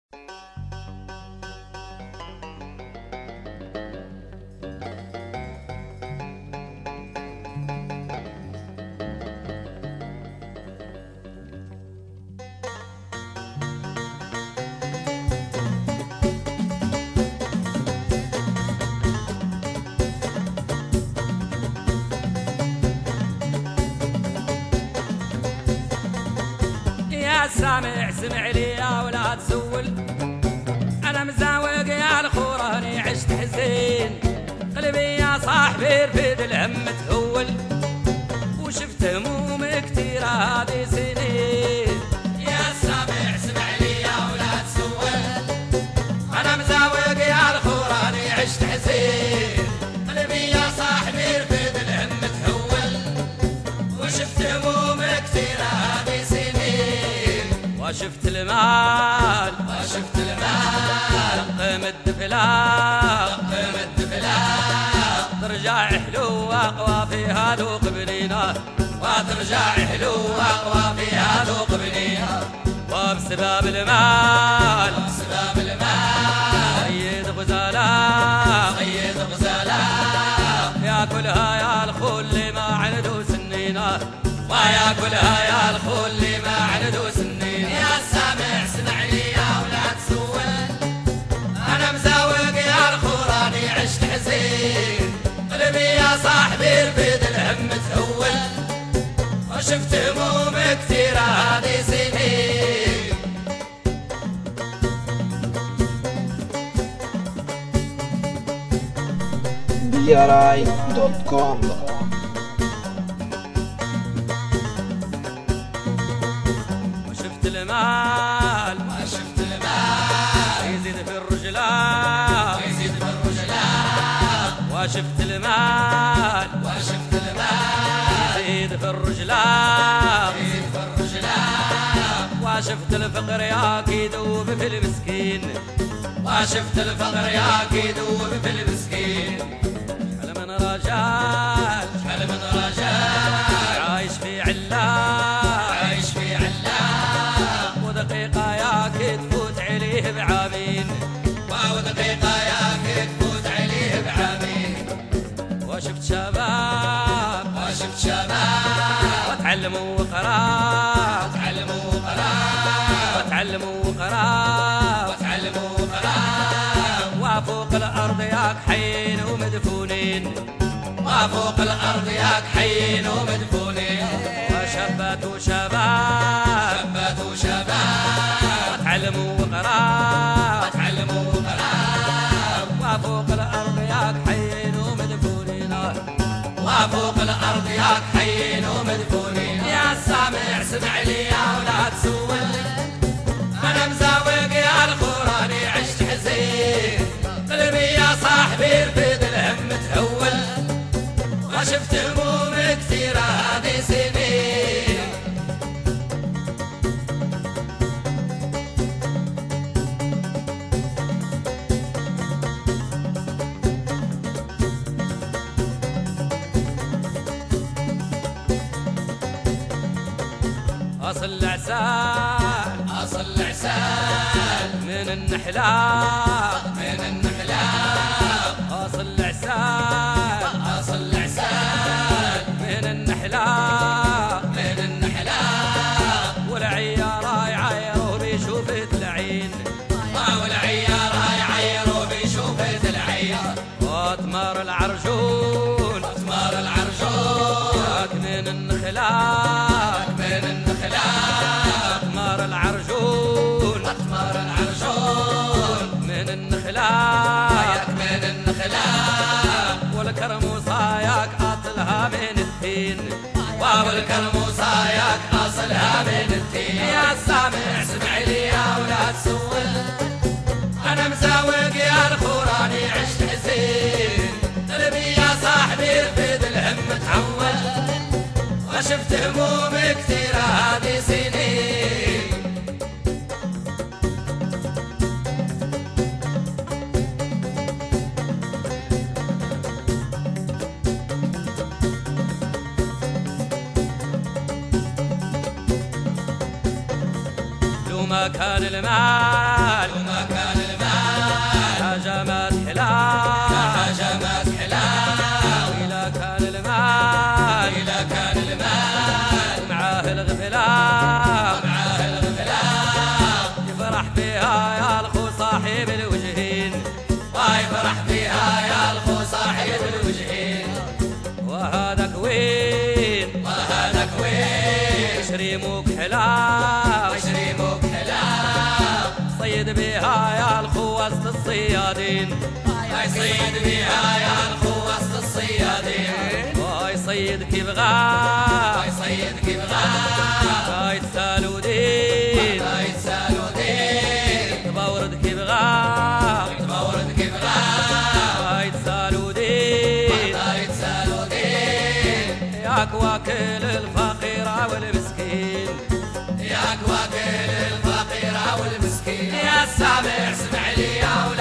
سامع سمع لي يا ولا تسول، انا مزاوق يا الخوراني عشت حزين، قلبي يا صاحبي رفيد الهم تهول، وشفت هموم كتير هذه سنين. يا سامع سمع لي يا ولا تسول، انا مزاوق يا الخوراني عشت حزين، قلبي يا صاحبي رفيد الهم تهول، وشفت هموم كتير هذه سنين. وشفت المال قيم الدفلاق ترجع حلو واقوى فيها ذوق بنينه، وترجع حلو واقوى فيها ذوق بنينه. وبسباب المال قيد غزاله ياكلها يا الخل ما عنده سنينه، وياكلها يا الخل ما عنده سنينه. يا سامع سمع لي يا ولا تسول، انا مزاوق يا الخوراني عشت حزين، قلبي يا صاحبي رفيد الهم تهول، وشفت هموم كثير هذه سنين. DRI.com. المال يزيد في الرجلان وشفت المال يزيد في الرجلان وشفت الفقر يدوب في المسكين، وشفت الفقر يدوب في المسكين. شحال من رجال عايش في ودقيقة ياك تفوت عليه بعامين، ودقيقة ياك تفوت عليه بعامين. وشفت شباب وتعلموا وقراء وفوق الأرض ياك حين ومدفونين، وشبات شباب وتعلموا وقراء وفوق الأرض ياك حين ومدفونين. يا سامع سمع لي يا ولا تسول، أنا مزاوق يا الخوراني عشت حزين، قلبي يا صاحبي رفيد الهم تهول، وشفت هموم كثيرة هذه سنين. أصل عسال من النحلاق أصل عسال من النحلاق والعيارة يعيروا بشوفة العين، وأثمار العرجون ياك من النخلاق أثمار العرجون من النخلاق والكرم وصاياك أصلها من التين، يا سامع سمع لي يا ولا تسول، أنا مزاوق يا الخوراني عشت حزين، قلبي يا صاحبي رفيد الهم تعول، وشفت هموم كثيرة هذه سنين. لو ما كان المال يفرح فيها يا الخو صاحب الوجهين ويفرح فيها يا الخو صاحب الوجهين وهذاك وين وهذاك وين شريموك حلال وشريموك حلال صيد بها يا الخو وسط الصيادين يصيد بها يا الخو وسط الصيادين ويصيد كيف غاب ويصيد كيف غاب يتسالوا دين يتسالوا دين تبورد كيف غاب تبورد كيف غاب يتسالوا دين يتسالوا دين ياك واكل الفقيرة والمسكين ياك واكل الفقيرة والمسكين يا السامع اسمع لي يا